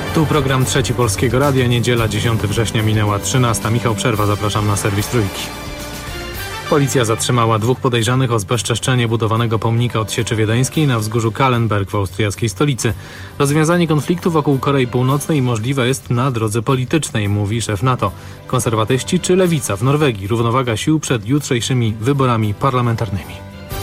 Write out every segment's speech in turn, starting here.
Tu program Trzeci Polskiego Radia, niedziela 10 września minęła 13. Michał Przerwa, zapraszam na serwis Trójki. Policja zatrzymała 2 podejrzanych o zbezczeszczenie budowanego pomnika odsieczy wiedeńskiej na wzgórzu Kahlenberg w austriackiej stolicy. Rozwiązanie konfliktu wokół Korei Północnej możliwe jest na drodze politycznej, mówi szef NATO. Konserwatyści czy lewica w Norwegii? Równowaga sił przed jutrzejszymi wyborami parlamentarnymi.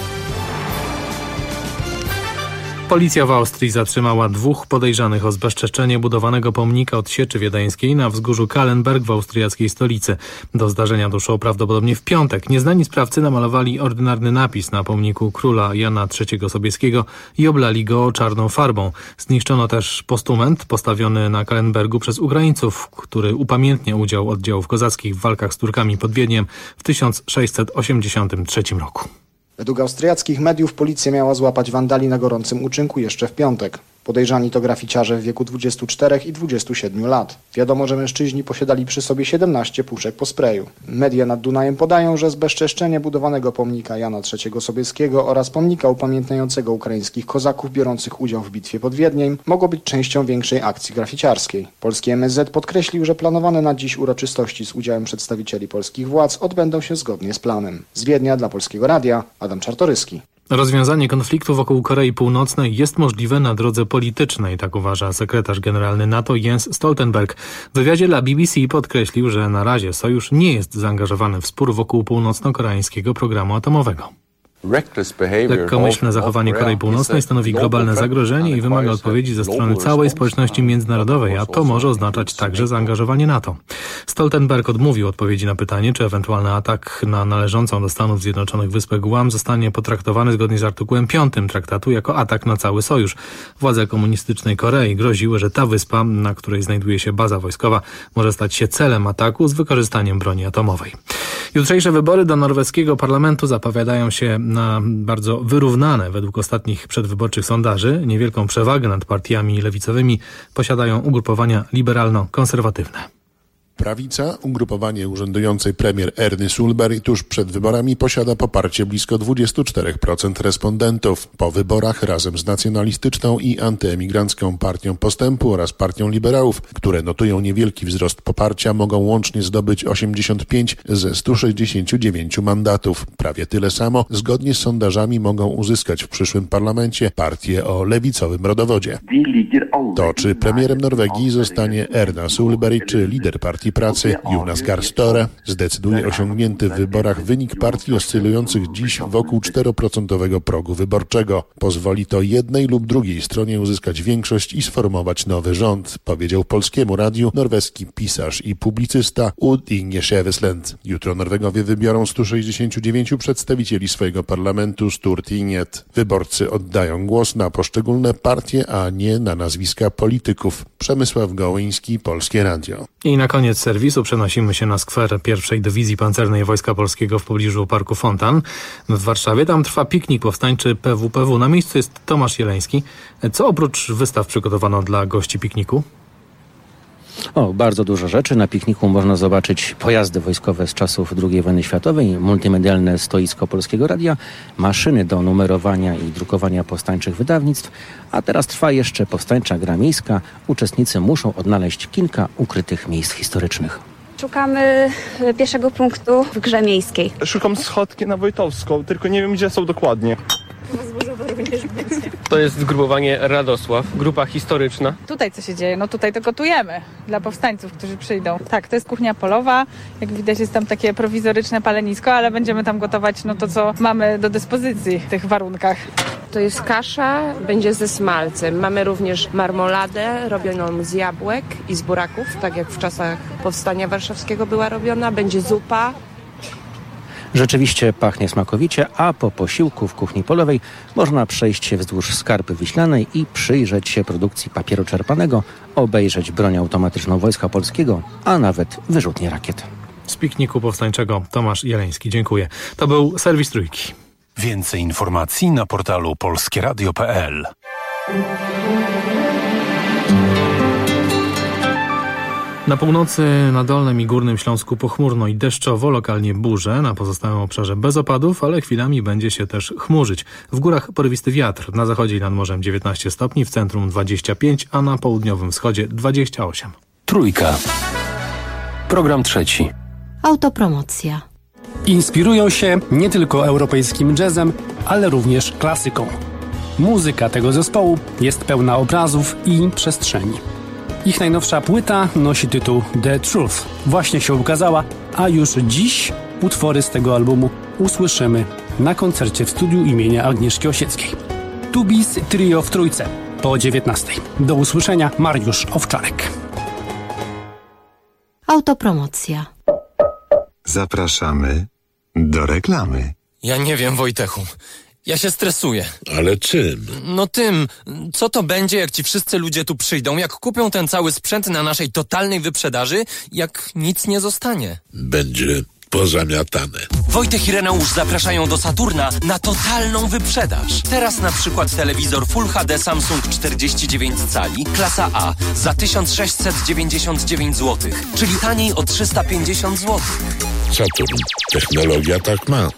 Policja w Austrii zatrzymała 2 podejrzanych o zbezczeszczenie budowanego pomnika odsieczy wiedeńskiej na wzgórzu Kahlenberg w austriackiej stolicy. Do zdarzenia doszło prawdopodobnie w piątek. Nieznani sprawcy namalowali ordynarny napis na pomniku króla Jana III Sobieskiego i oblali go czarną farbą. Zniszczono też postument postawiony na Kahlenbergu przez Ukraińców, który upamiętnia udział oddziałów kozackich w walkach z Turkami pod Wiedniem w 1683 roku. Według austriackich mediów policja miała złapać wandali na gorącym uczynku jeszcze w piątek. Podejrzani to graficiarze w wieku 24 i 27 lat. Wiadomo, że mężczyźni posiadali przy sobie 17 puszek po sprayu. Media nad Dunajem podają, że zbezczeszczenie budowanego pomnika Jana III Sobieskiego oraz pomnika upamiętniającego ukraińskich kozaków biorących udział w bitwie pod Wiedniem mogło być częścią większej akcji graficiarskiej. Polski MSZ podkreślił, że planowane na dziś uroczystości z udziałem przedstawicieli polskich władz odbędą się zgodnie z planem. Z Wiednia dla Polskiego Radia Adam Czartoryski. Rozwiązanie konfliktu wokół Korei Północnej jest możliwe na drodze politycznej, tak uważa sekretarz generalny NATO Jens Stoltenberg. W wywiadzie dla BBC podkreślił, że na razie sojusz nie jest zaangażowany w spór wokół północno-koreańskiego programu atomowego. Lekkomyślne zachowanie Korei Północnej stanowi globalne zagrożenie i wymaga odpowiedzi ze strony całej społeczności międzynarodowej, a to może oznaczać także zaangażowanie NATO. Stoltenberg odmówił odpowiedzi na pytanie, czy ewentualny atak na należącą do Stanów Zjednoczonych wyspę Guam zostanie potraktowany zgodnie z artykułem 5 traktatu jako atak na cały sojusz. Władze komunistycznej Korei groziły, że ta wyspa, na której znajduje się baza wojskowa, może stać się celem ataku z wykorzystaniem broni atomowej. Jutrzejsze wybory do norweskiego parlamentu zapowiadają się na bardzo wyrównane. Według ostatnich przedwyborczych sondaży niewielką przewagę nad partiami lewicowymi posiadają ugrupowania liberalno-konserwatywne. Prawica, ugrupowanie urzędującej premier Erny Solberg tuż przed wyborami posiada poparcie blisko 24% respondentów. Po wyborach razem z nacjonalistyczną i antyemigrancką Partią Postępu oraz Partią Liberałów, które notują niewielki wzrost poparcia, mogą łącznie zdobyć 85 ze 169 mandatów. Prawie tyle samo, zgodnie z sondażami, mogą uzyskać w przyszłym parlamencie partie o lewicowym rodowodzie. To czy premierem Norwegii zostanie Erna Solberg, czy lider Partii Pracy Jonas Gahr Støre, zdecyduje osiągnięty w wyborach wynik partii oscylujących dziś wokół 4% progu wyborczego. Pozwoli to jednej lub drugiej stronie uzyskać większość i sformować nowy rząd, powiedział Polskiemu Radiu norweski pisarz i publicysta Odd Inge Skjæveslund. Jutro Norwegowie wybiorą 169 przedstawicieli swojego parlamentu Stortinget. Wyborcy oddają głos na poszczególne partie, a nie na nazwiska polityków. Przemysław Gołyński, Polskie Radio. I na koniec serwisu przenosimy się na skwer pierwszej Dywizji Pancernej Wojska Polskiego w pobliżu Parku Fontan w Warszawie. Tam trwa piknik powstańczy PWPW. Na miejscu jest Tomasz Jeleński. Co oprócz wystaw przygotowano dla gości pikniku? Bardzo dużo rzeczy. Na pikniku można zobaczyć pojazdy wojskowe z czasów II wojny światowej, multimedialne stoisko Polskiego Radia, maszyny do numerowania i drukowania powstańczych wydawnictw, a teraz trwa jeszcze powstańcza gra miejska. Uczestnicy muszą odnaleźć kilka ukrytych miejsc historycznych. Szukamy pierwszego punktu w grze miejskiej. Szukam schodki na Wojtowską, tylko nie wiem, gdzie są dokładnie. To jest zgrupowanie Radosław, grupa historyczna. Tutaj co się dzieje? No tutaj to gotujemy dla powstańców, którzy przyjdą. Tak, to jest kuchnia polowa. Jak widać jest tam takie prowizoryczne palenisko, ale będziemy tam gotować to, co mamy do dyspozycji w tych warunkach. To jest kasza, będzie ze smalcem. Mamy również marmoladę robioną z jabłek i z buraków, tak jak w czasach Powstania Warszawskiego była robiona. Będzie zupa. Rzeczywiście pachnie smakowicie, a po posiłku w kuchni polowej można przejść się wzdłuż Skarpy Wiślanej i przyjrzeć się produkcji papieru czerpanego, obejrzeć broń automatyczną Wojska Polskiego, a nawet wyrzutnie rakiet. Z pikniku powstańczego Tomasz Jeleński. Dziękuję. To był serwis Trójki. Więcej informacji na portalu polskieradio.pl. Na północy, na Dolnym i Górnym Śląsku pochmurno i deszczowo, lokalnie burze, na pozostałym obszarze bez opadów, ale chwilami będzie się też chmurzyć. W górach porywisty wiatr, na zachodzie i nad morzem 19 stopni, w centrum 25, a na południowym wschodzie 28. Trójka. Program trzeci. Autopromocja. Inspirują się nie tylko europejskim jazzem, ale również klasyką. Muzyka tego zespołu jest pełna obrazów i przestrzeni. Ich najnowsza płyta nosi tytuł The Truth. Właśnie się ukazała, a już dziś utwory z tego albumu usłyszymy na koncercie w studiu imienia Agnieszki Osieckiej. Tubis Trio w Trójce po 19. Do usłyszenia, Mariusz Owczarek. Autopromocja. Zapraszamy do reklamy. Ja nie wiem, Wojtechu. Ja się stresuję. Ale czym? No tym. Co to będzie, jak ci wszyscy ludzie tu przyjdą, jak kupią ten cały sprzęt na naszej totalnej wyprzedaży, jak nic nie zostanie? Będzie pozamiatane. Wojtek i Reneusz zapraszają do Saturna na totalną wyprzedaż. Teraz na przykład telewizor Full HD Samsung 49 cali, klasa A za 1699 zł, czyli taniej o 350 zł. Saturn. Technologia tak ma.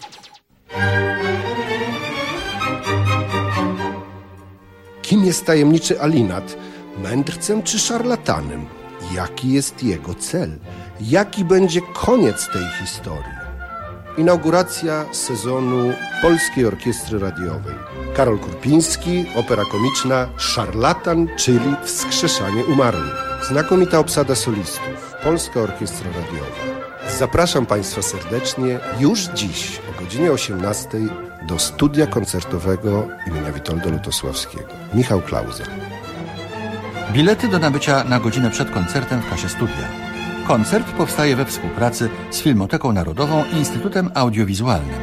Kim jest tajemniczy Alinat? Mędrcem czy szarlatanem? Jaki jest jego cel? Jaki będzie koniec tej historii? Inauguracja sezonu Polskiej Orkiestry Radiowej. Karol Kurpiński, opera komiczna Szarlatan, czyli Wskrzeszanie Umarłych. Znakomita obsada solistów. Polska Orkiestra Radiowa. Zapraszam Państwa serdecznie już dziś o godzinie 18 do studia koncertowego imienia Witolda Lutosławskiego. Michał Klauza. Bilety do nabycia na godzinę przed koncertem w kasie studia. Koncert powstaje we współpracy z Filmoteką Narodową i Instytutem Audiowizualnym.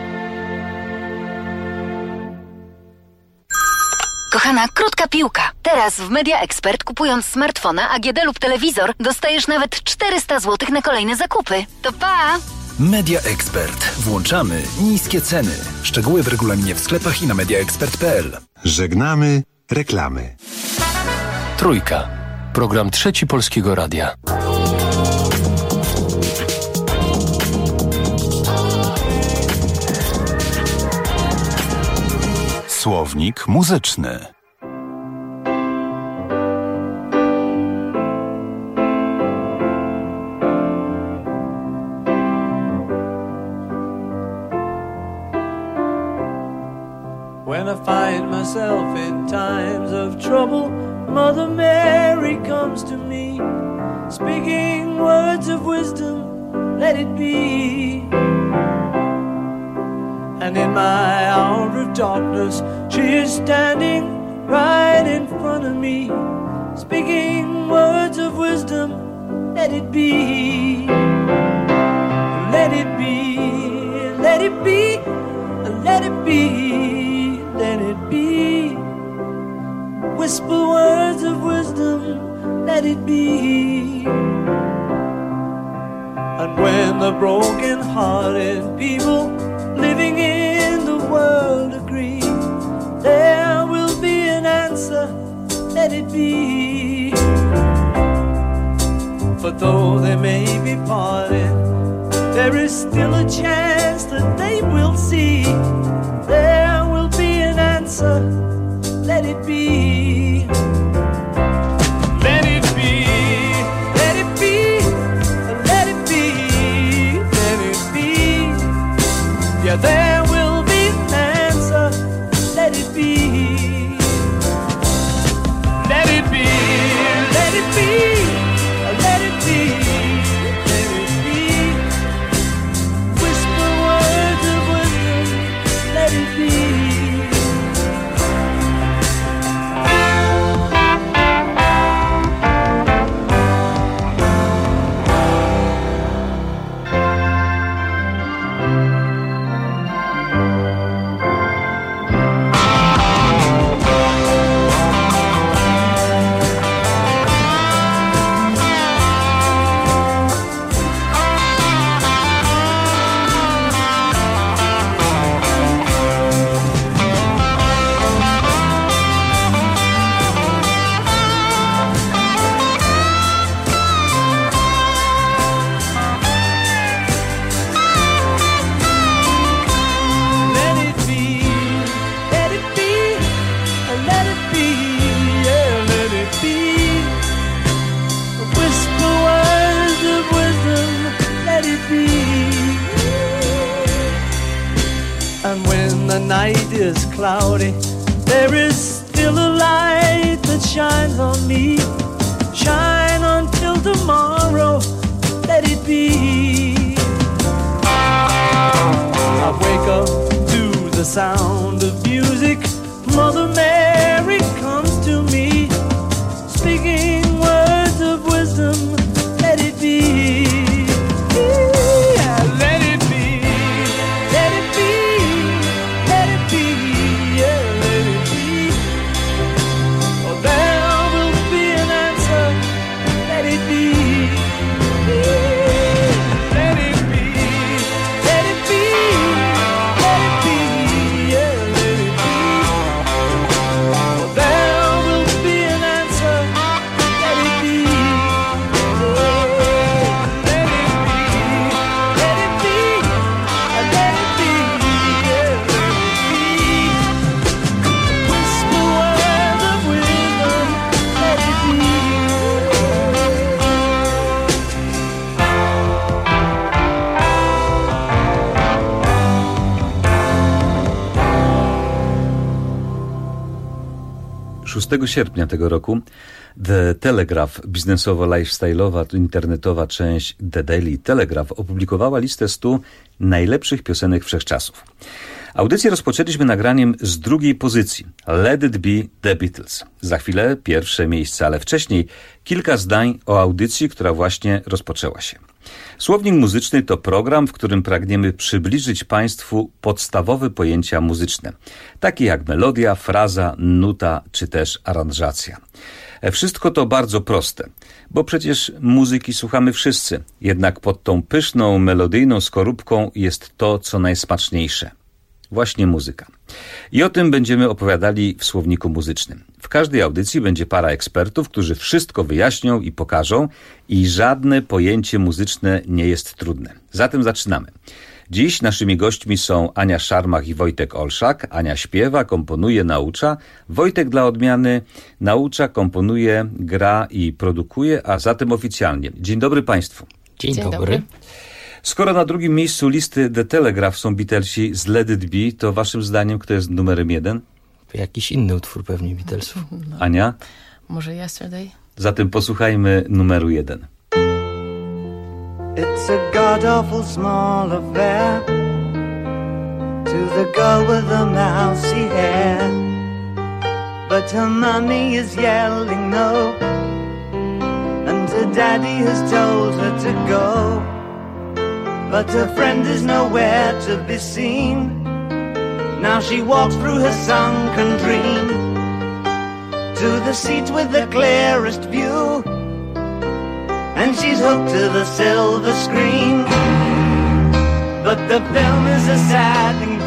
Kochana, krótka piłka. Teraz w Media Expert, kupując smartfona, AGD lub telewizor, dostajesz nawet 400 zł na kolejne zakupy. To pa! Media Expert. Włączamy niskie ceny. Szczegóły w regulaminie w sklepach i na mediaexpert.pl. Żegnamy reklamy. Trójka. Program trzeci Polskiego Radia. Słownik muzyczny. When I find myself in times of trouble, Mother Mary comes to me, speaking words of wisdom, let it be. And in my hour of darkness, she is standing right in front of me, speaking words of wisdom, let it be. Let it be, let it be, let it be, let it be. Whisper words of wisdom, let it be. And when the broken-hearted people living in the world agree, there will be an answer, let it be. For though they may be parted, there is still a chance that they will see. There will be an answer, let it be. Let it be, let it be, let it be, let it be. Yeah, there will be an answer, let it be. Let it be, let it be, let it be, let it be. Whisper words of wisdom, let it be. is cloudy, there is still a light that shines on me. Shine until tomorrow, let it be. I wake up to the sound of music. Mother Mary comes to me, speaking words of wisdom, let it be. Sierpnia tego roku The Telegraph, biznesowo-lifestyle'owa, internetowa część The Daily Telegraph, opublikowała listę 100 najlepszych piosenek wszechczasów. Audycję rozpoczęliśmy nagraniem z drugiej pozycji. Let It Be The Beatles. Za chwilę pierwsze miejsce, ale wcześniej kilka zdań o audycji, która właśnie rozpoczęła się. Słownik muzyczny to program, w którym pragniemy przybliżyć Państwu podstawowe pojęcia muzyczne, takie jak melodia, fraza, nuta czy też aranżacja. Wszystko to bardzo proste, bo przecież muzyki słuchamy wszyscy, jednak pod tą pyszną, melodyjną skorupką jest to, co najsmaczniejsze. Właśnie muzyka. I o tym będziemy opowiadali w Słowniku Muzycznym. W każdej audycji będzie para ekspertów, którzy wszystko wyjaśnią i pokażą i żadne pojęcie muzyczne nie jest trudne. Zatem zaczynamy. Dziś naszymi gośćmi są Ania Szarmach i Wojtek Olszak. Ania śpiewa, komponuje, naucza. Wojtek dla odmiany naucza, komponuje, gra i produkuje, a zatem oficjalnie. Dzień dobry Państwu. Dzień dobry. Skoro na drugim miejscu listy The Telegraph są Beatlesi z Let It Be, to waszym zdaniem kto jest numerem 1? Jakiś inny utwór pewnie Beatlesów. No. Ania? Może Yesterday? Zatem posłuchajmy numeru 1. It's a god-awful small affair to the girl with the mousy hair, but her mommy is yelling no, and her daddy has told her to go. But her friend is nowhere to be seen. Now she walks through her sunken dream to the seat with the clearest view, and she's hooked to the silver screen. But the film is a sad thing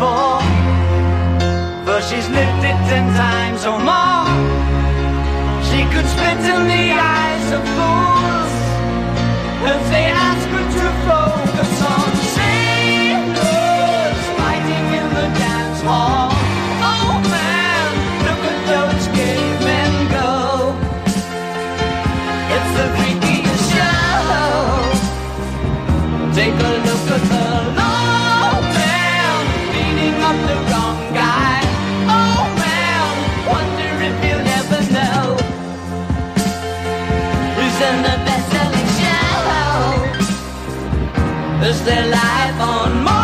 for she's lived it 10 times or more. She could spit in the eyes of fools if they ask her to focus on sailors fighting in the dance hall. Oh man, look at those cavemen go. It's the freakiest show. Take a look at the low man beating up the wrong guy. Oh man, wonder if you'll ever know who's in the best-selling show. Is their life on Mars?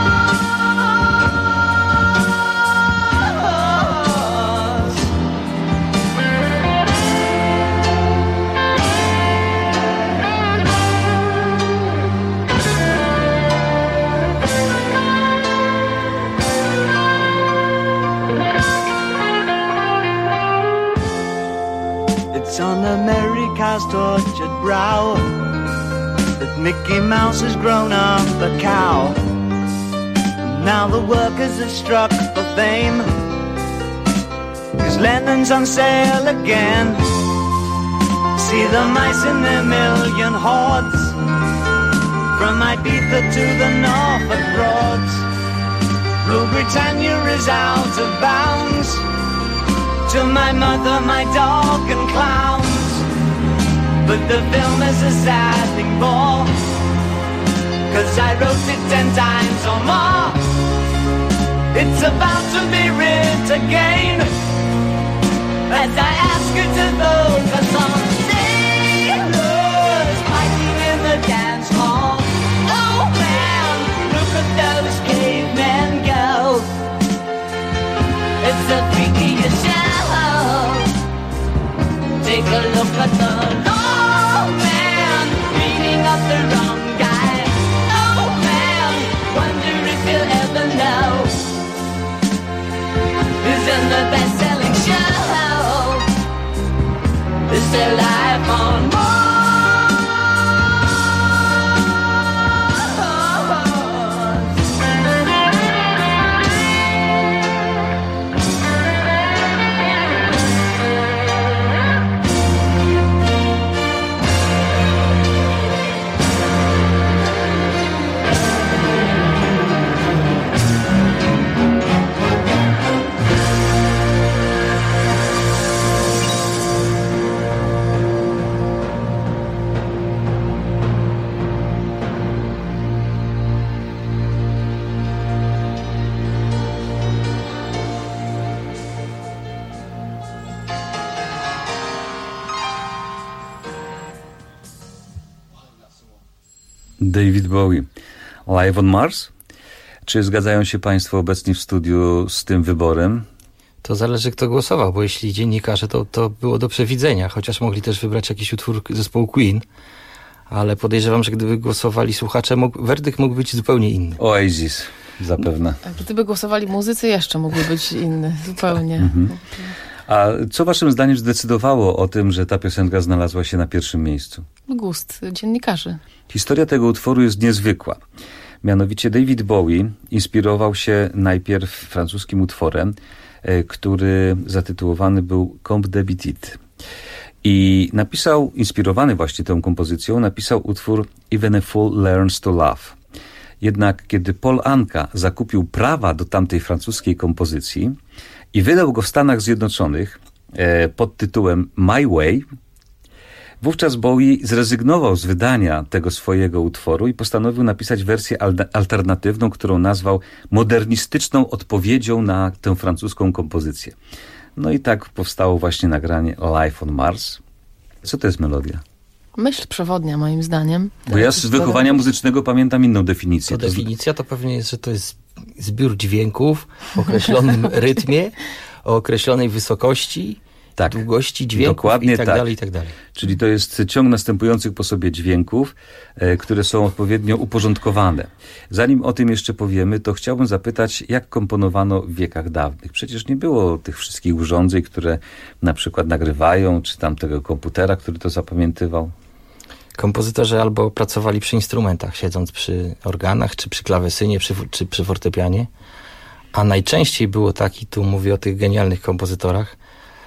It's on America's tortured brow that Mickey Mouse has grown up a cow. Now the workers have struck for fame, 'cause Lennon's on sale again. See the mice in their million hordes, from Ibiza to the Norfolk Broads. Rule Britannia is out of bounds, to my mother, my dog and clowns. But the film is a sad thing more, 'cause I wrote it 10 times or more. It's about to be writ again as I ask you to vote for some sailors fighting in the dance hall. Oh man, look at those cavemen go. It's the freakiest show. Take a look at the long man beating up the wrong guy. Oh man, wonder if you'll ever know who's in the best-selling show. Is there life on Mars? David Bowie. Live on Mars? Czy zgadzają się Państwo obecni w studiu z tym wyborem? To zależy, kto głosował, bo jeśli dziennikarze, to było do przewidzenia, chociaż mogli też wybrać jakiś utwór zespołu Queen, ale podejrzewam, że gdyby głosowali słuchacze, werdykt mógł być zupełnie inny. Oasis, zapewne. A gdyby głosowali muzycy, jeszcze mógłby być inny, zupełnie. Mhm. A co waszym zdaniem zdecydowało o tym, że ta piosenka znalazła się na pierwszym miejscu? Gust dziennikarzy. Historia tego utworu jest niezwykła. Mianowicie David Bowie inspirował się najpierw francuskim utworem, który zatytułowany był Comte de Bitit. I napisał, inspirowany właśnie tą kompozycją, napisał utwór Even a Fool Learns to Love. Jednak kiedy Paul Anka zakupił prawa do tamtej francuskiej kompozycji i wydał go w Stanach Zjednoczonych pod tytułem My Way, wówczas Bowie zrezygnował z wydania tego swojego utworu i postanowił napisać wersję alternatywną, którą nazwał modernistyczną odpowiedzią na tę francuską kompozycję. No i tak powstało właśnie nagranie Live on Mars. Co to jest melodia? Myśl przewodnia, moim zdaniem. Bo ja z wychowania muzycznego pamiętam inną definicję. To definicja to pewnie jest, że to jest zbiór dźwięków w określonym rytmie, o określonej wysokości, tak, długości dźwięków dokładnie i tak dalej, i tak dalej. Czyli to jest ciąg następujących po sobie dźwięków, które są odpowiednio uporządkowane. Zanim o tym jeszcze powiemy, to chciałbym zapytać, jak komponowano w wiekach dawnych. Przecież nie było tych wszystkich urządzeń, które na przykład nagrywają, czy tam tego komputera, który to zapamiętywał. Kompozytorzy albo pracowali przy instrumentach, siedząc przy organach, czy przy klawesynie, czy przy fortepianie. A najczęściej było tak, i tu mówię o tych genialnych kompozytorach,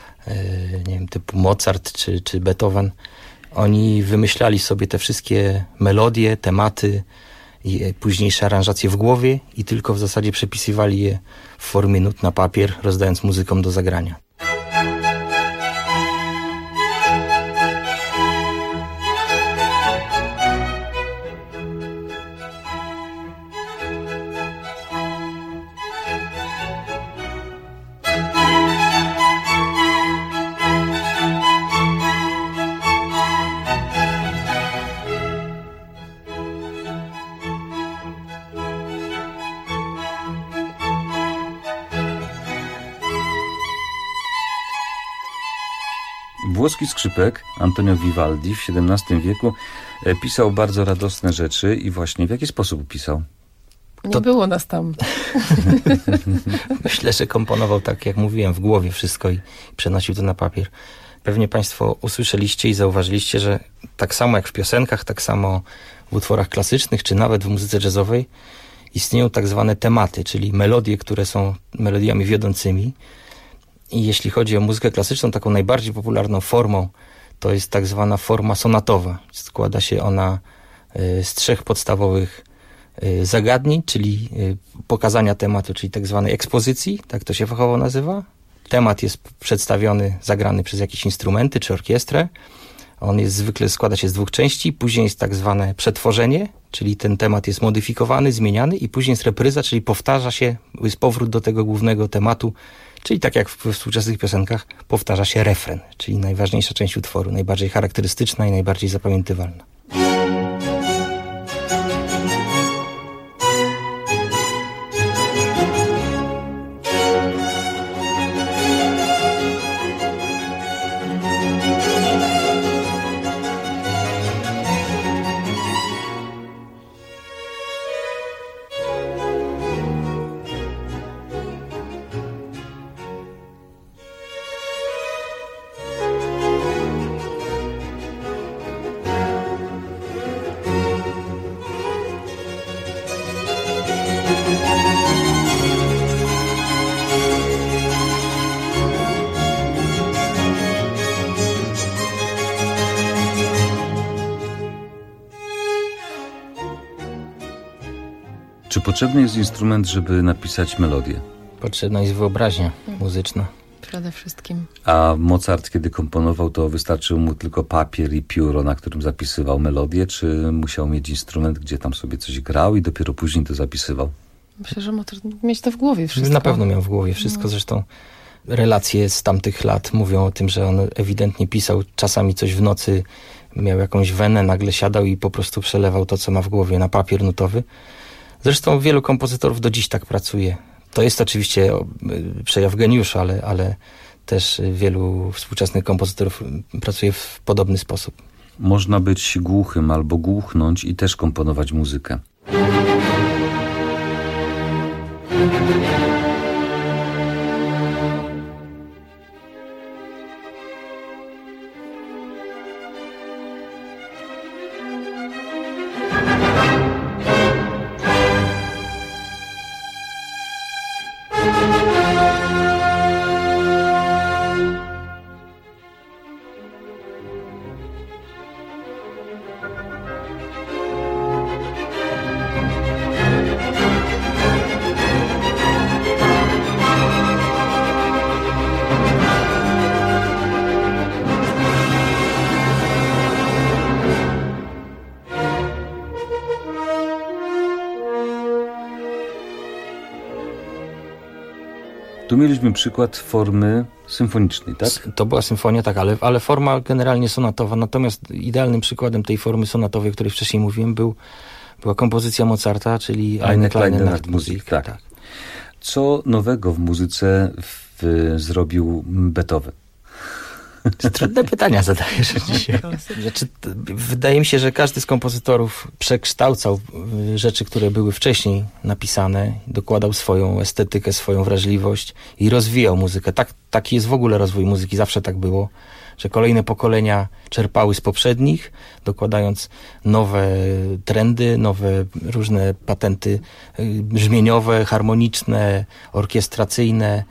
nie wiem, typu Mozart czy Beethoven, oni wymyślali sobie te wszystkie melodie, tematy i późniejsze aranżacje w głowie i tylko w zasadzie przepisywali je w formie nut na papier, rozdając muzykom do zagrania. Włoski skrzypek Antonio Vivaldi w XVII wieku pisał bardzo radosne rzeczy i właśnie w jaki sposób pisał? Nie było nas tam. Myślę, że komponował tak, jak mówiłem, w głowie wszystko i przenosił to na papier. Pewnie Państwo usłyszeliście i zauważyliście, że tak samo jak w piosenkach, tak samo w utworach klasycznych, czy nawet w muzyce jazzowej istnieją tak zwane tematy, czyli melodie, które są melodiami wiodącymi. I jeśli chodzi o muzykę klasyczną, taką najbardziej popularną formą to jest tak zwana forma sonatowa. Składa się ona z 3 podstawowych zagadnień, czyli pokazania tematu, czyli tak zwanej ekspozycji, tak to się fachowo nazywa. Temat jest przedstawiony, zagrany przez jakieś instrumenty czy orkiestrę. On jest zwykle składa się z 2 części, później jest tak zwane przetworzenie, czyli ten temat jest modyfikowany, zmieniany i później jest repryza, czyli powtarza się, jest powrót do tego głównego tematu, czyli tak jak we współczesnych piosenkach powtarza się refren, czyli najważniejsza część utworu, najbardziej charakterystyczna i najbardziej zapamiętywalna. Czy potrzebny jest instrument, żeby napisać melodię? Potrzebna jest wyobraźnia muzyczna. Przede wszystkim. A Mozart, kiedy komponował, to wystarczył mu tylko papier i pióro, na którym zapisywał melodię, czy musiał mieć instrument, gdzie tam sobie coś grał i dopiero później to zapisywał? Myślę, że Mozart mieć to w głowie wszystko. Na pewno miał w głowie wszystko, zresztą relacje z tamtych lat mówią o tym, że on ewidentnie pisał czasami coś w nocy, miał jakąś wenę, nagle siadał i po prostu przelewał to, co ma w głowie, na papier nutowy. Zresztą wielu kompozytorów do dziś tak pracuje. To jest oczywiście przejaw geniuszu, ale też wielu współczesnych kompozytorów pracuje w podobny sposób. Można być głuchym albo głuchnąć i też komponować muzykę. Tu mieliśmy przykład formy symfonicznej, tak? To była symfonia, tak, ale forma generalnie sonatowa. Natomiast idealnym przykładem tej formy sonatowej, o której wcześniej mówiłem, była kompozycja Mozarta, czyli Eine kleine Nachtmusik. Tak. Co nowego w muzyce zrobił Beethoven? Trudne pytania zadajesz dzisiaj. Wydaje mi się, że każdy z kompozytorów przekształcał rzeczy, które były wcześniej napisane, dokładał swoją estetykę, swoją wrażliwość i rozwijał muzykę. Taki jest w ogóle rozwój muzyki, zawsze tak było, że kolejne pokolenia czerpały z poprzednich, dokładając nowe trendy, nowe różne patenty brzmieniowe, harmoniczne, orkiestracyjne,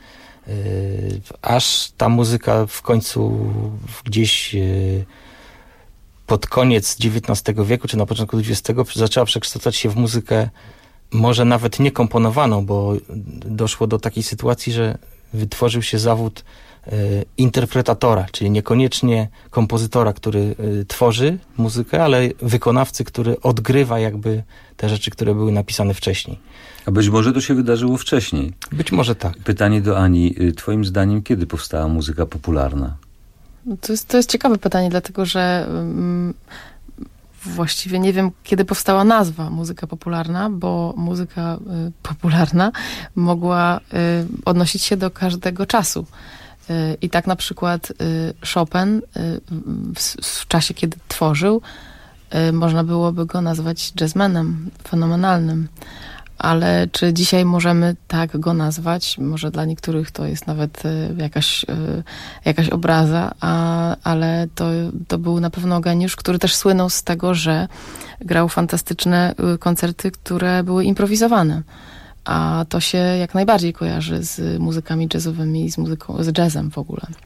aż ta muzyka w końcu gdzieś pod koniec XIX wieku, czy na początku XX zaczęła przekształcać się w muzykę może nawet niekomponowaną, bo doszło do takiej sytuacji, że wytworzył się zawód interpretatora, czyli niekoniecznie kompozytora, który tworzy muzykę, ale wykonawcy, który odgrywa jakby te rzeczy, które były napisane wcześniej. A być może to się wydarzyło wcześniej. Być może tak. Pytanie do Ani. Twoim zdaniem, kiedy powstała muzyka popularna? To jest ciekawe pytanie, dlatego że właściwie nie wiem, kiedy powstała nazwa muzyka popularna, bo muzyka popularna mogła odnosić się do każdego czasu. I tak na przykład Chopin w czasie, kiedy tworzył, można byłoby go nazwać jazzmenem fenomenalnym. Ale czy dzisiaj możemy tak go nazwać? Może dla niektórych to jest nawet jakaś obraza, ale to był na pewno geniusz, który też słynął z tego, że grał fantastyczne koncerty, które były improwizowane. A to się jak najbardziej kojarzy z muzykami jazzowymi i z jazzem w ogóle.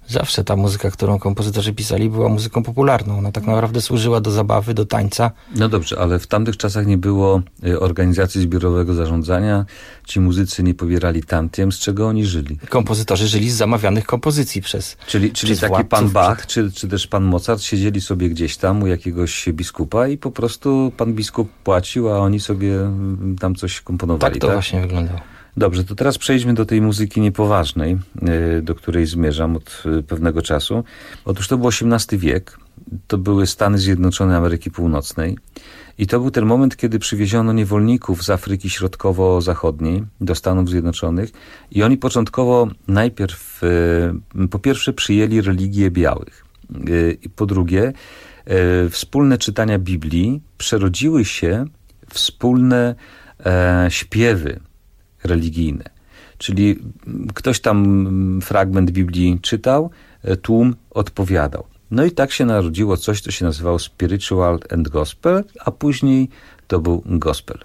Zawsze ta muzyka, którą kompozytorzy pisali, była muzyką popularną. Ona tak naprawdę służyła do zabawy, do tańca. No dobrze, ale w tamtych czasach nie było organizacji zbiorowego zarządzania. Ci muzycy nie pobierali tantiem. Z czego oni żyli? Kompozytorzy żyli z zamawianych kompozycji przez Czyli taki władców, pan Bach, czy też pan Mozart siedzieli sobie gdzieś tam u jakiegoś biskupa i po prostu pan biskup płacił, a oni sobie tam coś komponowali. Tak to właśnie wyglądało. Dobrze, to teraz przejdźmy do tej muzyki niepoważnej, do której zmierzam od pewnego czasu. Otóż to był XVIII wiek, to były Stany Zjednoczone Ameryki Północnej i to był ten moment, kiedy przywieziono niewolników z Afryki Środkowo-Zachodniej do Stanów Zjednoczonych i oni początkowo najpierw, po pierwsze przyjęli religię białych i po drugie wspólne czytania Biblii przerodziły się w wspólne śpiewy religijne. Czyli ktoś tam fragment Biblii czytał, tłum odpowiadał. No i tak się narodziło coś, co się nazywało spiritual and gospel, a później to był gospel.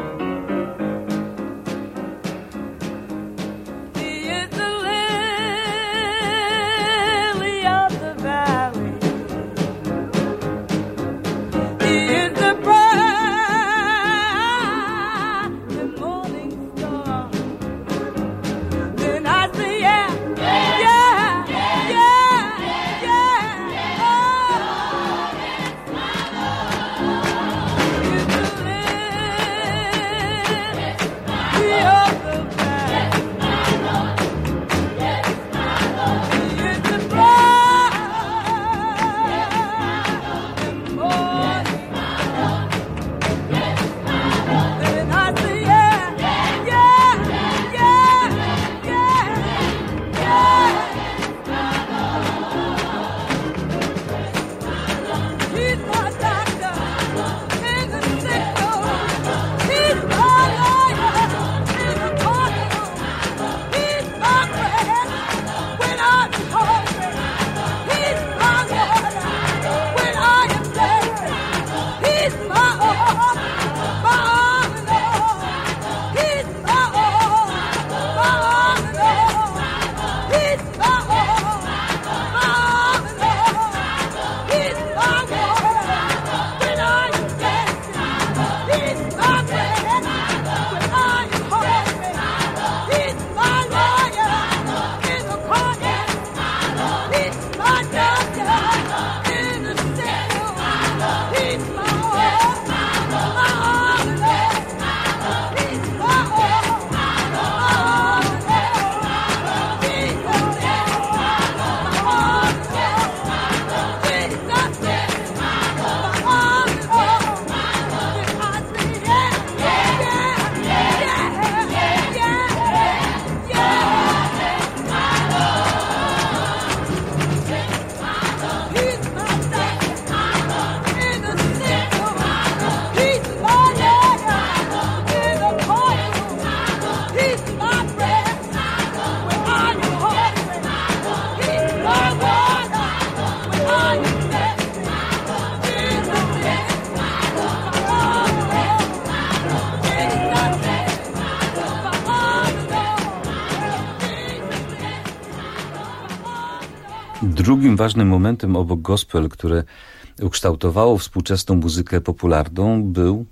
Drugim ważnym momentem obok gospel, które ukształtowało współczesną muzykę popularną, był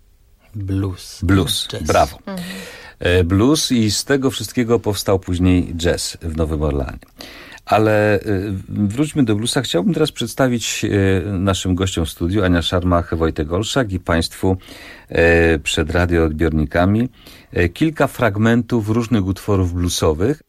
blues. Jazz. Brawo. Blues i z tego wszystkiego powstał później jazz w Nowym Orleanie. Ale wróćmy do bluesa. Chciałbym teraz przedstawić naszym gościom w studiu, Ania Szarmach, Wojtek Olszak i Państwu przed radioodbiornikami kilka fragmentów różnych utworów bluesowych.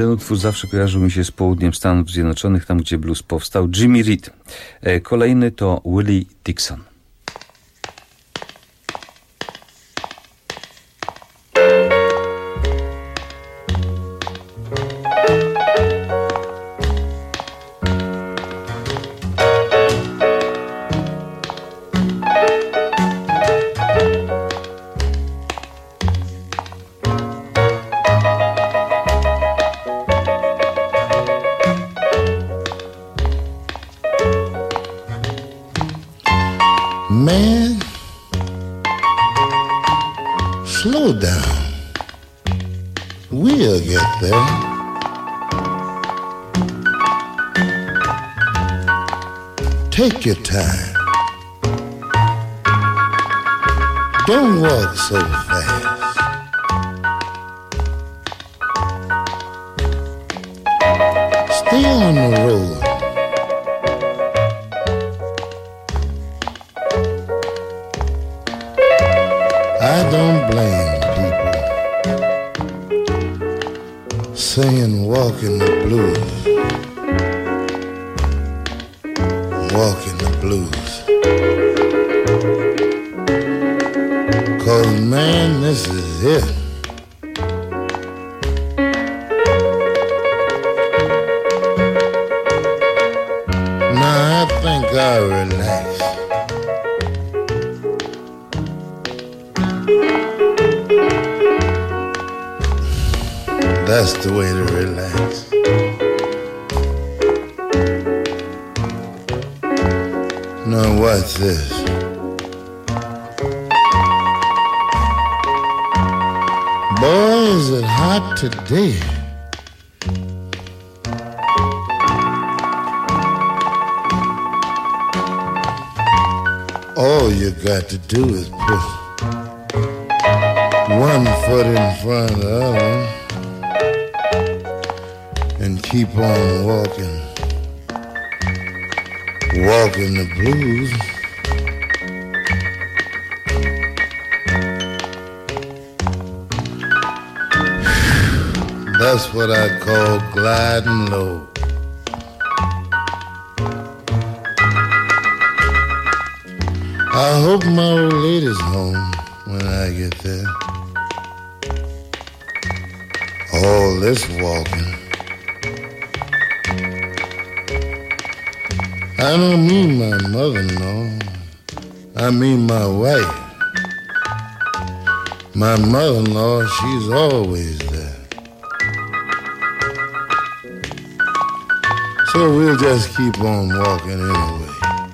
Ten utwór zawsze kojarzył mi się z południem Stanów Zjednoczonych, tam gdzie blues powstał. Jimmy Reed. Kolejny to Willie Dixon. Man, slow down. We'll get there. Take your time. Don't walk so fast. Stay on the road. I don't blame people saying walking the blues, walking the blues. 'Cause man, this is it. Now I think I'll relax. That's the way to relax. Now what's this? Boy, is it hot today. All you got to do is put one foot in front of the other and keep on walking, walking the blues. That's what I call gliding low. I hope my old lady's home when I get there. All this walking, I don't mean my mother-in-law, I mean my wife. My mother-in-law, she's always there. So we'll just keep on walking anyway.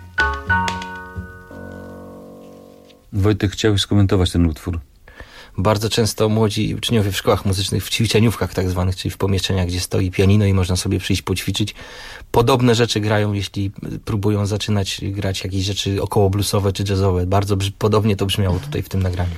Wojtek, chciałeś skomentować ten utwór? Bardzo często młodzi uczniowie w szkołach muzycznych, w ćwiczeniówkach tak zwanych, czyli w pomieszczeniach, gdzie stoi pianino i można sobie przyjść poćwiczyć, podobne rzeczy grają, jeśli próbują zaczynać grać jakieś rzeczy około bluesowe czy jazzowe. Bardzo podobnie to brzmiało tutaj w tym nagraniu.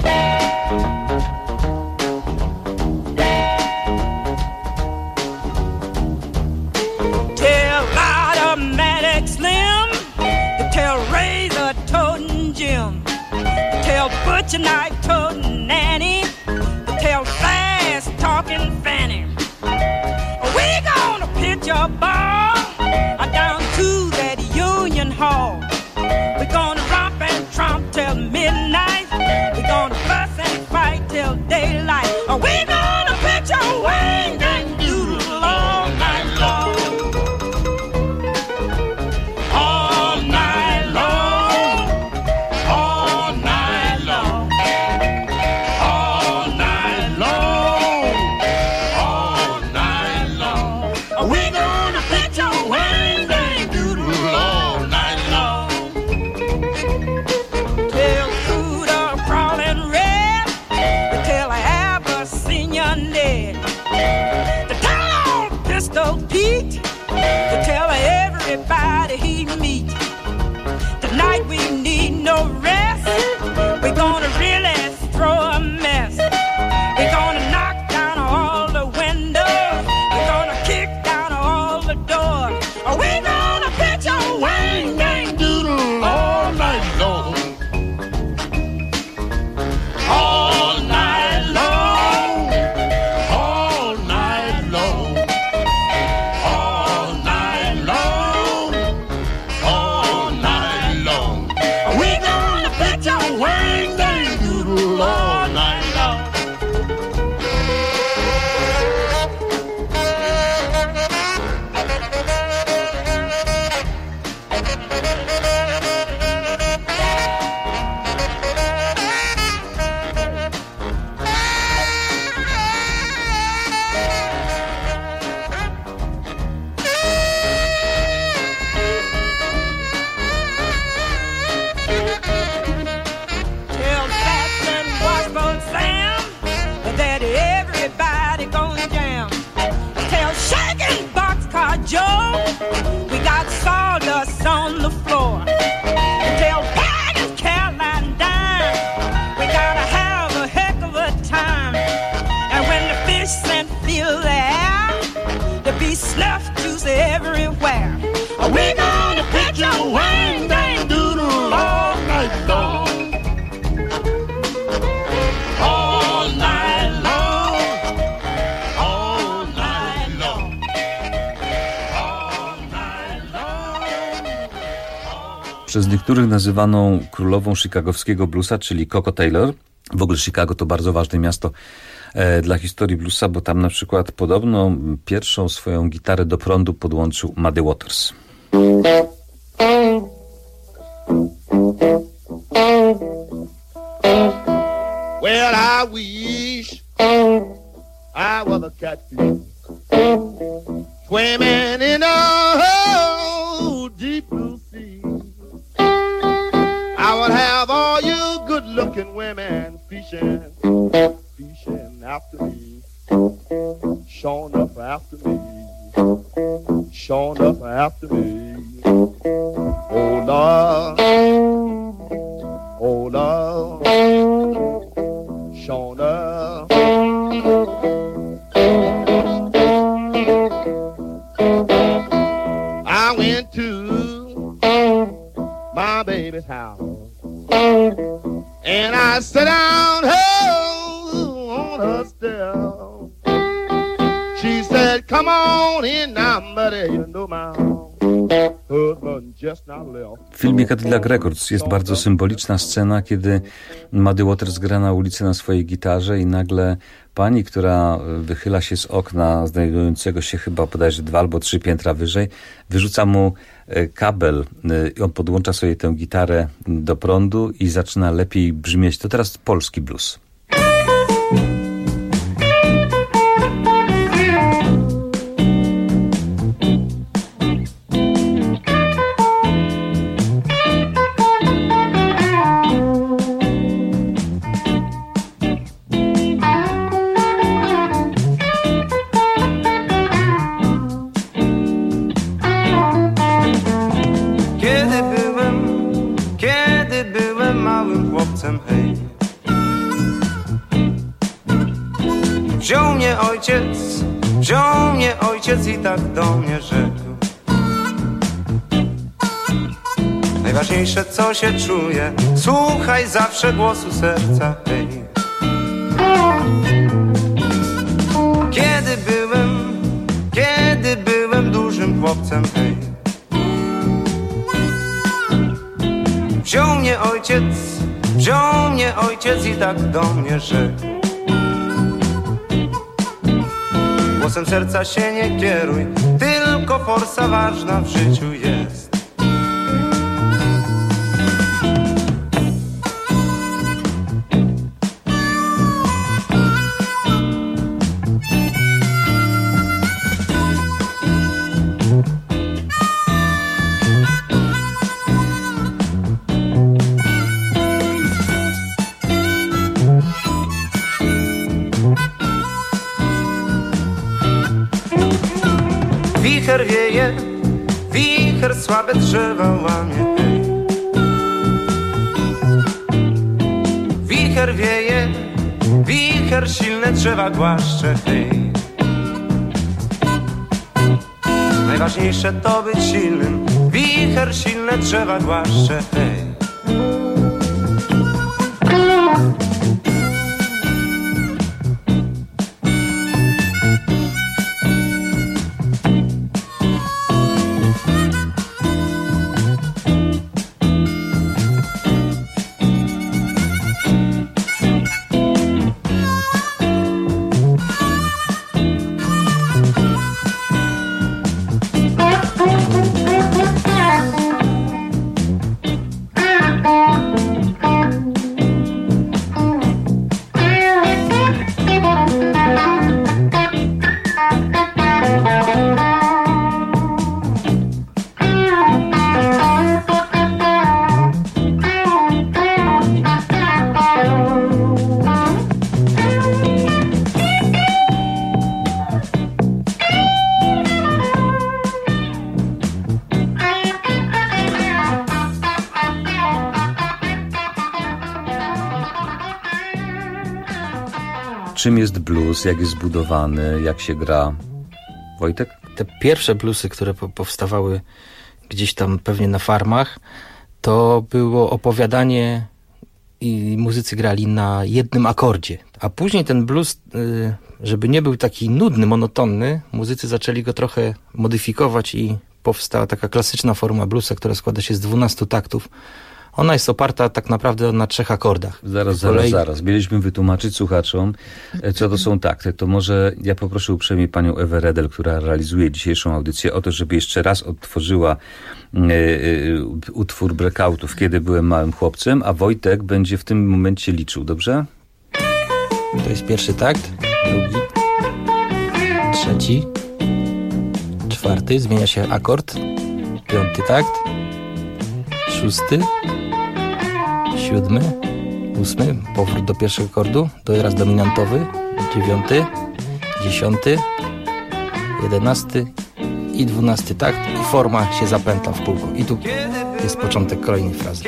Tell Automatic Slim, tell Razor Toting Jim, tell Butcher Knife Toting Nanny, tell Fast Talking Fanny. We gonna pitch a ball down to that Union Hall. We gonna romp and tromp till midnight. We gonna fuss and fight till daylight. We gonna pitch a wing and doodle all night long. All night long. All night long. sawdust on the floor. Tell Patty Caroline dime, we gotta have a heck of a time. And when the fish scent fill the air, there be snuff juice everywhere. We gonna pitch a wang dang doodle all night long. All night long. All night long. All night long. Przez niektórych nazywaną królową chicagowskiego bluesa, czyli Coco Taylor. W ogóle Chicago to bardzo ważne miasto dla historii bluesa, bo tam na przykład podobno pierwszą swoją gitarę do prądu podłączył Muddy Waters. Well, I wish I was a catfish swimming in a deep blue sea. I would have all you good-looking women fishing after me, showing up after me, showing up after me. Oh Lord, oh Lord, showing up. I went to my baby's house and I sat down on her step. She said, come on in now, buddy, you know my husband just not left. W filmie Cadillac Records jest bardzo symboliczna scena, kiedy Muddy Waters gra na ulicy na swojej gitarze i nagle pani, która wychyla się z okna znajdującego się chyba bodajże 2 albo 3 piętra wyżej, wyrzuca mu kabel i on podłącza sobie tę gitarę do prądu i zaczyna lepiej brzmieć. To teraz polski blues. Wziął mnie ojciec i tak do mnie rzekł: najważniejsze co się czuje, słuchaj zawsze głosu serca, hej. Kiedy byłem dużym chłopcem, hej. Wziął mnie ojciec i tak do mnie rzekł: głosem serca się nie kieruj, tylko forsa ważna w życiu jest. Wicher wieje, wicher słabe drzewa łamie, hej. Wicher wieje, wicher silne drzewa głaszcze, hej. Najważniejsze to być silnym, wicher silne drzewa głaszcze, hej. Czym jest blues, jak jest zbudowany, jak się gra? Wojtek? Te pierwsze bluesy, które powstawały gdzieś tam pewnie na farmach, to było opowiadanie i muzycy grali na jednym akordzie. A później ten blues, żeby nie był taki nudny, monotonny, muzycy zaczęli go trochę modyfikować i powstała taka klasyczna forma bluesa, która składa się z 12 taktów. Ona jest oparta tak naprawdę na 3 akordach. Zaraz. Mieliśmy wytłumaczyć słuchaczom, co to są takty. To może ja poproszę uprzejmie panią Ewę Redel, która realizuje dzisiejszą audycję, o to, żeby jeszcze raz odtworzyła utwór Blackoutów, Kiedy byłem małym chłopcem, a Wojtek będzie w tym momencie liczył, dobrze? To jest pierwszy takt, drugi, trzeci, czwarty, zmienia się akord, 5. takt, 6, 7, 8, powrót do pierwszego akordu, teraz dominantowy, 9, 10, 11 i 12 takt i forma się zapętla w kółko. I tu jest początek kolejnej frazy.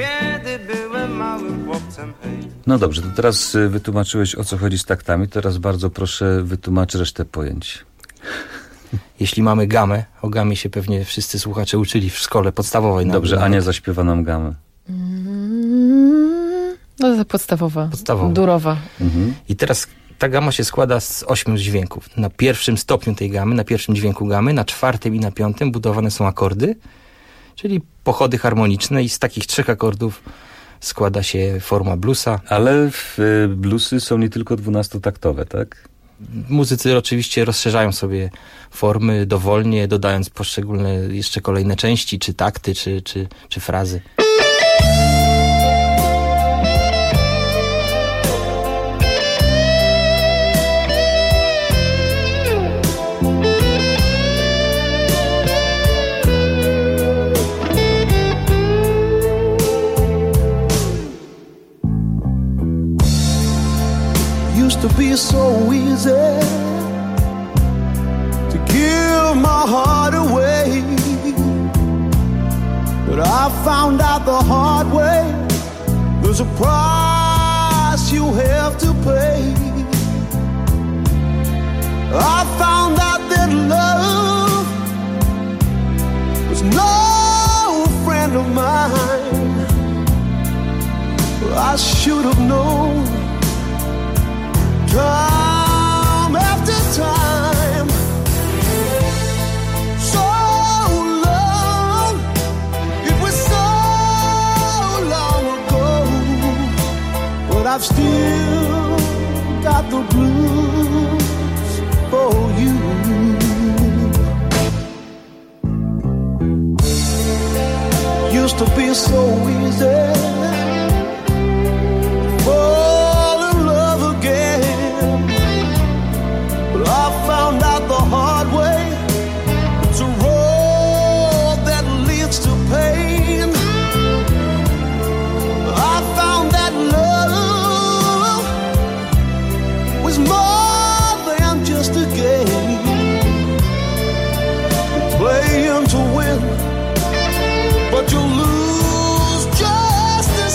No dobrze, to teraz wytłumaczyłeś, o co chodzi z taktami, teraz bardzo proszę wytłumacz resztę pojęć. Jeśli mamy gamę, o gamie się pewnie wszyscy słuchacze uczyli w szkole podstawowej. Dobrze, Ania zaśpiewa nam gamę. No to podstawowa. Durowa. I teraz ta gama się składa z 8 dźwięków. Na pierwszym stopniu tej gamy, na pierwszym dźwięku gamy, na 4. i na 5. budowane są akordy, czyli pochody harmoniczne i z takich 3 akordów składa się forma bluesa. Ale bluesy są nie tylko 12-taktowe, tak? Muzycy oczywiście rozszerzają sobie formy dowolnie, dodając poszczególne jeszcze kolejne części, czy takty, czy frazy. Used to be so easy to give my heart away, but I found out the hard way there's a price you have to pay. I found out that love was no friend of mine. I should have known time after time. So long, it was so long ago, but I've still got the blues for you. Used to be so easy fall in love again, but I found out the hard way it's a road that leads to pain. I found that love was more than just a game, playing to win, but you lose just the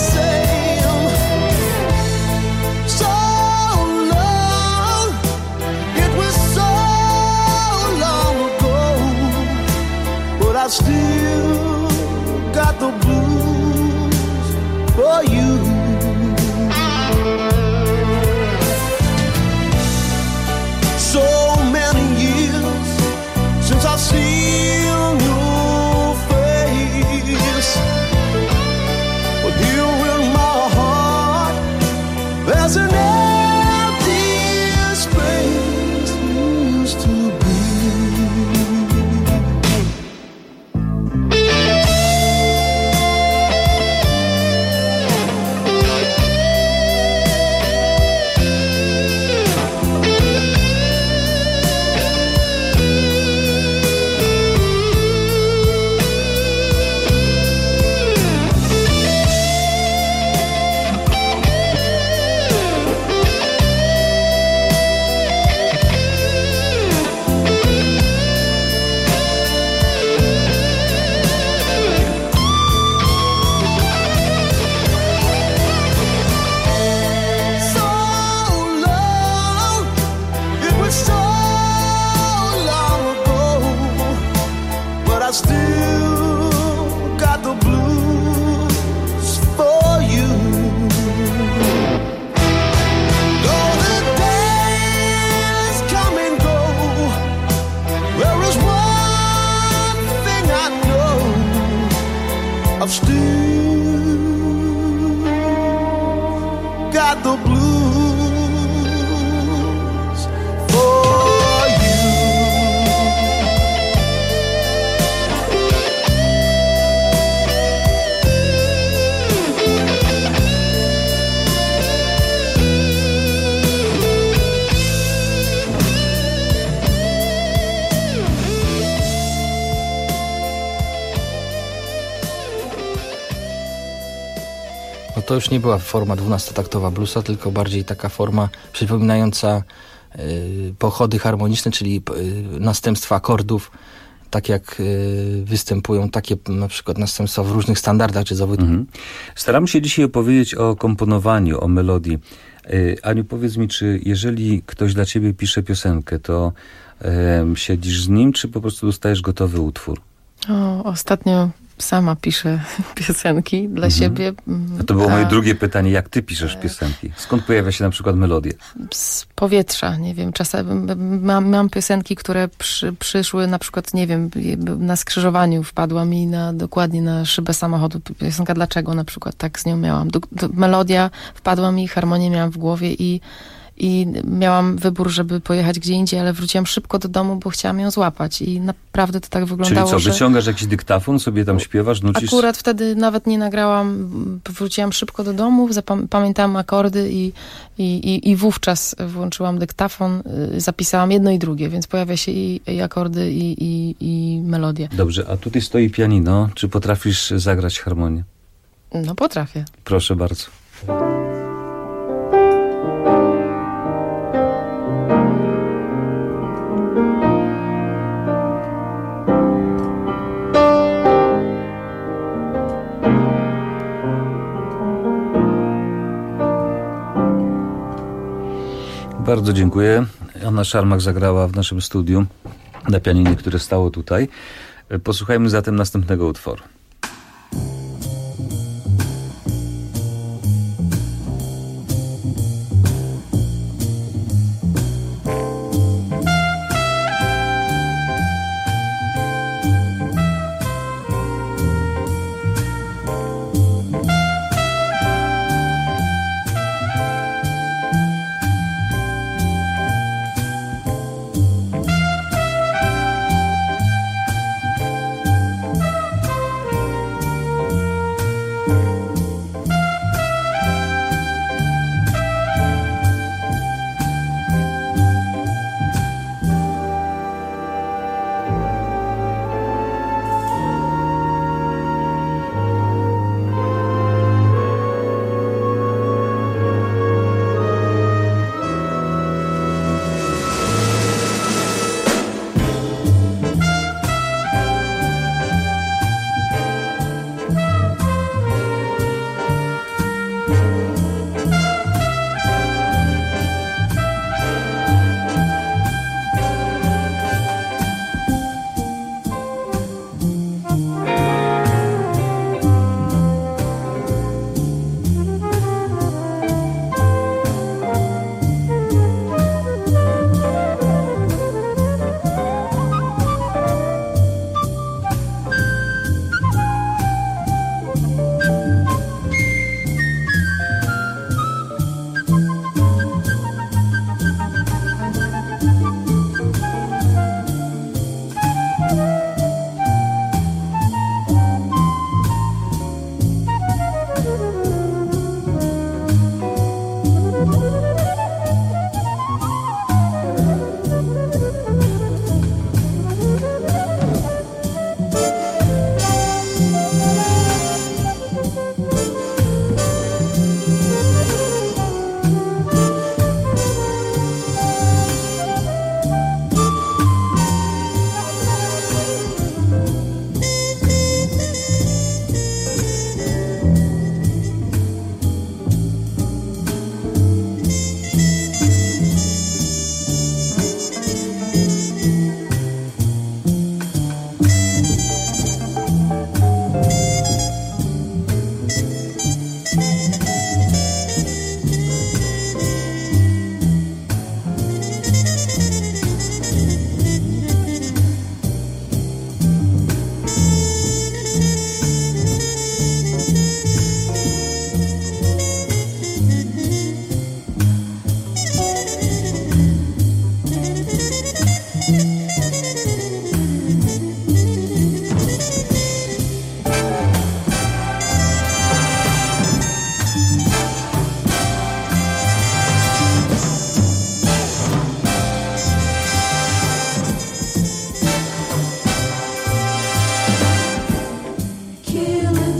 I've still got the blues for you. No to już nie była forma 12-taktowa bluesa, tylko bardziej taka forma przypominająca pochody harmoniczne, czyli następstwa akordów, tak jak występują takie na przykład następstwa w różnych standardach jazzowych. Staramy się dzisiaj opowiedzieć o komponowaniu, o melodii. Aniu, powiedz mi, czy jeżeli ktoś dla ciebie pisze piosenkę, to siedzisz z nim, czy po prostu dostajesz gotowy utwór? Ostatnio sama piszę piosenki dla siebie. A to było moje drugie pytanie, jak ty piszesz piosenki? Skąd pojawia się na przykład melodia? Z powietrza, nie wiem, czasem mam piosenki, które przyszły na przykład, nie wiem, na skrzyżowaniu wpadła mi dokładnie na szybę samochodu. Piosenka Dlaczego na przykład, tak z nią miałam. Melodia wpadła mi, harmonię miałam w głowie i miałam wybór, żeby pojechać gdzie indziej, ale wróciłam szybko do domu, bo chciałam ją złapać i naprawdę to tak wyglądało. Czyli co, wyciągasz jakiś dyktafon, sobie tam śpiewasz, nucisz? Akurat wtedy nawet nie nagrałam, wróciłam szybko do domu, pamiętałam akordy i wówczas włączyłam dyktafon, zapisałam jedno i drugie, więc pojawia się i akordy i melodie. Dobrze, a tutaj stoi pianino. Czy potrafisz zagrać harmonię? No potrafię. Proszę bardzo. Bardzo dziękuję. Anna Szarmach zagrała w naszym studiu na pianinie, które stało tutaj. Posłuchajmy zatem następnego utworu.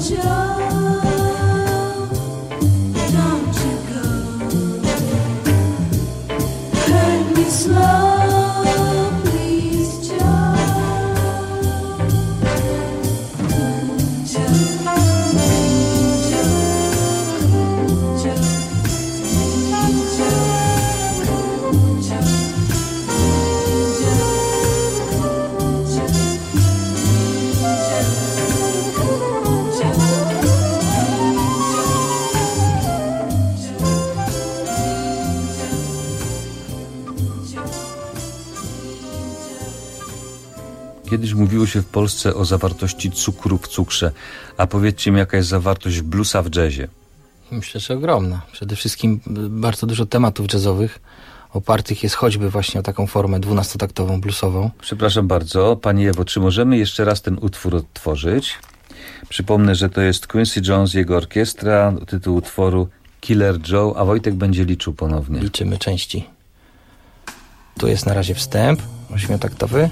Kiedyś mówiło się w Polsce o zawartości cukru w cukrze, a powiedzcie mi, jaka jest zawartość bluesa w jazzie? Myślę, że ogromna. Przede wszystkim bardzo dużo tematów jazzowych opartych jest choćby właśnie o taką formę 12-taktową, bluesową. Przepraszam bardzo, Pani Ewo, czy możemy jeszcze raz ten utwór odtworzyć? Przypomnę, że to jest Quincy Jones, jego orkiestra, tytuł utworu Killer Joe, a Wojtek będzie liczył ponownie. Liczymy części. Tu jest na razie wstęp 8-taktowy.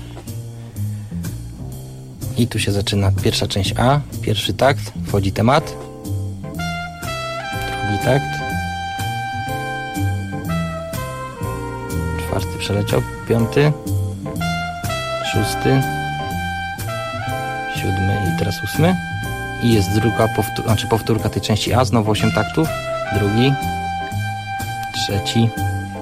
I tu się zaczyna pierwsza część A, pierwszy takt, wchodzi temat, drugi takt, czwarty przeleciał, piąty, szósty, siódmy i teraz ósmy. I jest druga powtórka tej części A, znowu 8 taktów, drugi, trzeci,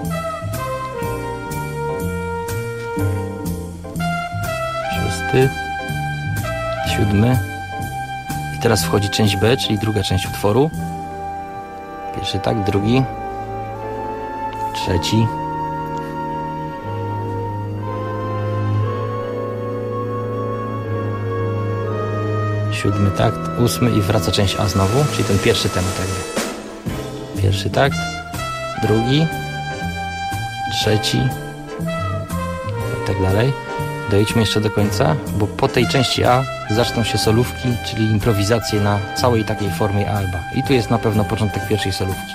szósty, siódmy i teraz wchodzi część B, czyli druga część utworu. Pierwszy takt, drugi, trzeci, siódmy takt, ósmy i wraca część A znowu, czyli ten pierwszy temat jakby. Pierwszy takt, drugi, trzeci i tak dalej. Dojdźmy jeszcze do końca, bo po tej części A zaczną się solówki, czyli improwizacje na całej takiej formie alba. I tu jest na pewno początek pierwszej solówki.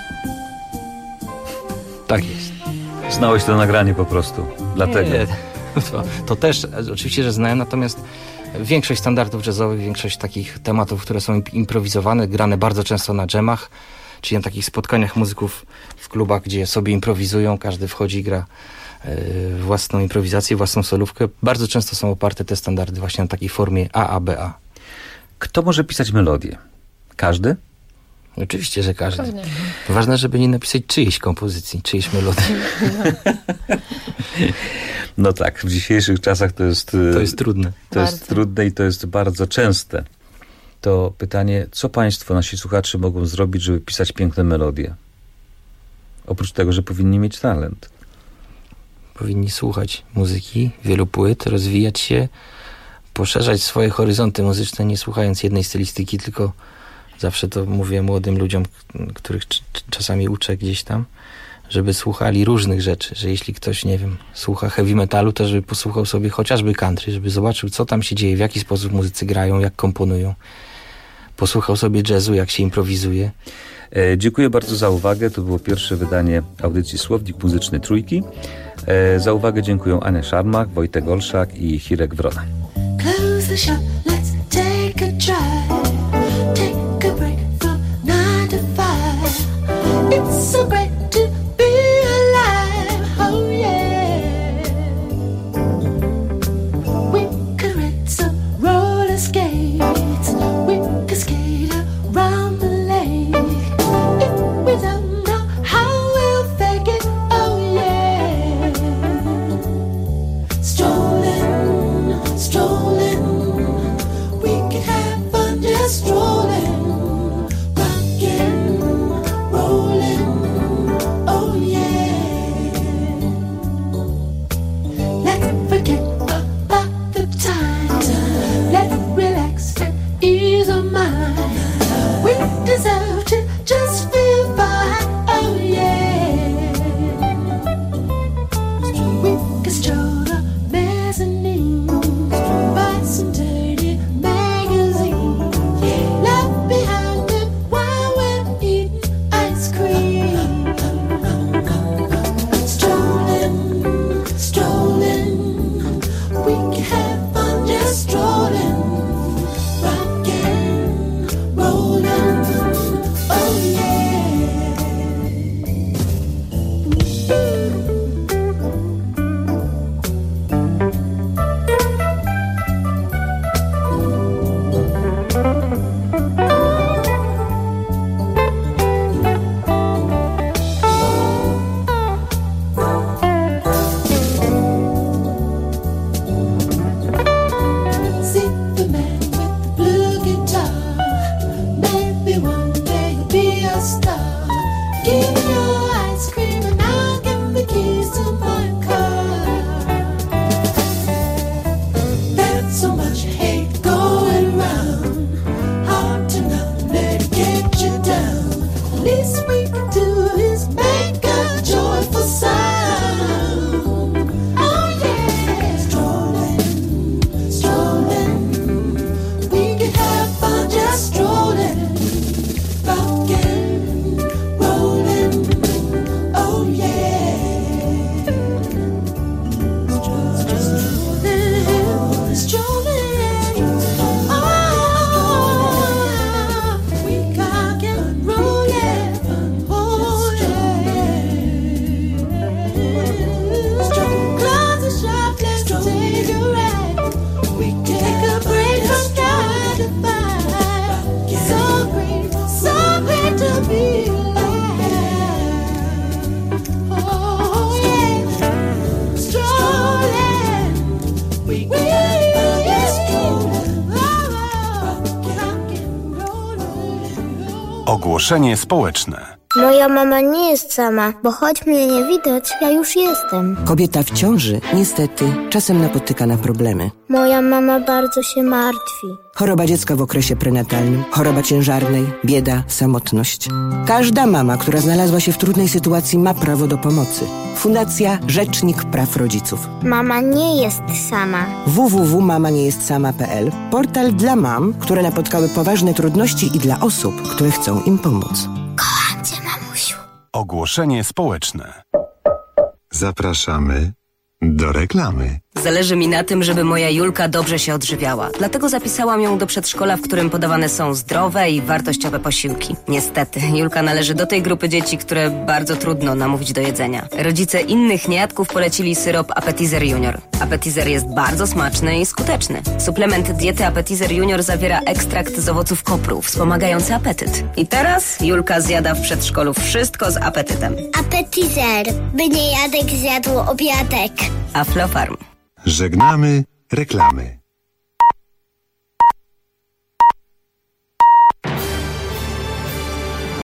Tak jest. Znałeś to nagranie po prostu, dlatego. Nie, to też oczywiście, że znałem, natomiast większość standardów jazzowych, większość takich tematów, które są improwizowane, grane bardzo często na dżemach, czyli na takich spotkaniach muzyków w klubach, gdzie sobie improwizują, każdy wchodzi i gra własną improwizację, własną solówkę. Bardzo często są oparte te standardy właśnie na takiej formie AABA. Kto może pisać melodię? Każdy? Oczywiście, że każdy. Ważne, żeby nie napisać czyjejś kompozycji, czyjejś melodii. No tak, w dzisiejszych czasach to jest trudne. To jest trudne i to jest bardzo częste. To pytanie, co Państwo, nasi słuchacze mogą zrobić, żeby pisać piękne melodie? Oprócz tego, że powinni mieć talent. Powinni słuchać muzyki, wielu płyt, rozwijać się, poszerzać swoje horyzonty muzyczne, nie słuchając jednej stylistyki, tylko zawsze to mówię młodym ludziom, których czasami uczę gdzieś tam, żeby słuchali różnych rzeczy, że jeśli ktoś, nie wiem, słucha heavy metalu, to żeby posłuchał sobie chociażby country, żeby zobaczył, co tam się dzieje, w jaki sposób muzycy grają, jak komponują. Posłuchał sobie jazzu, jak się improwizuje. Dziękuję bardzo za uwagę. To było pierwsze wydanie audycji Słownik Muzyczny Trójki. Za uwagę dziękuję Ania Szarmach, Wojtek Olszak i Hirek Wrona. Close the shop, let's take a drive. Take a break from 9 to 5. It's so great to be alive, oh yeah. We could ride some roller skates. We could skate around the lake. If we don't know how we'll fake it, oh yeah. Strolling, strolling Ogłoszenie społeczne. Moja mama nie jest sama, bo choć mnie nie widać, ja już jestem. Kobieta w ciąży niestety czasem napotyka na problemy. Moja mama bardzo się martwi. Choroba dziecka w okresie prenatalnym, choroba ciężarnej, bieda, samotność. Każda mama, która znalazła się w trudnej sytuacji, ma prawo do pomocy. Fundacja Rzecznik Praw Rodziców. Mama nie jest sama. www.mamaniejestSama.pl. Portal dla mam, które napotkały poważne trudności i dla osób, które chcą im pomóc. Kocham cię, mamusiu. Ogłoszenie społeczne. Zapraszamy do reklamy. Zależy mi na tym, żeby moja Julka dobrze się odżywiała. Dlatego zapisałam ją do przedszkola, w którym podawane są zdrowe i wartościowe posiłki. Niestety, Julka należy do tej grupy dzieci, które bardzo trudno namówić do jedzenia. Rodzice innych niejadków polecili syrop Appetizer Junior. Appetizer jest bardzo smaczny i skuteczny. Suplement diety Appetizer Junior zawiera ekstrakt z owoców kopru, wspomagający apetyt. I teraz Julka zjada w przedszkolu wszystko z apetytem. Appetizer, by niejadek zjadł obiadek. Aflofarm. Żegnamy reklamy.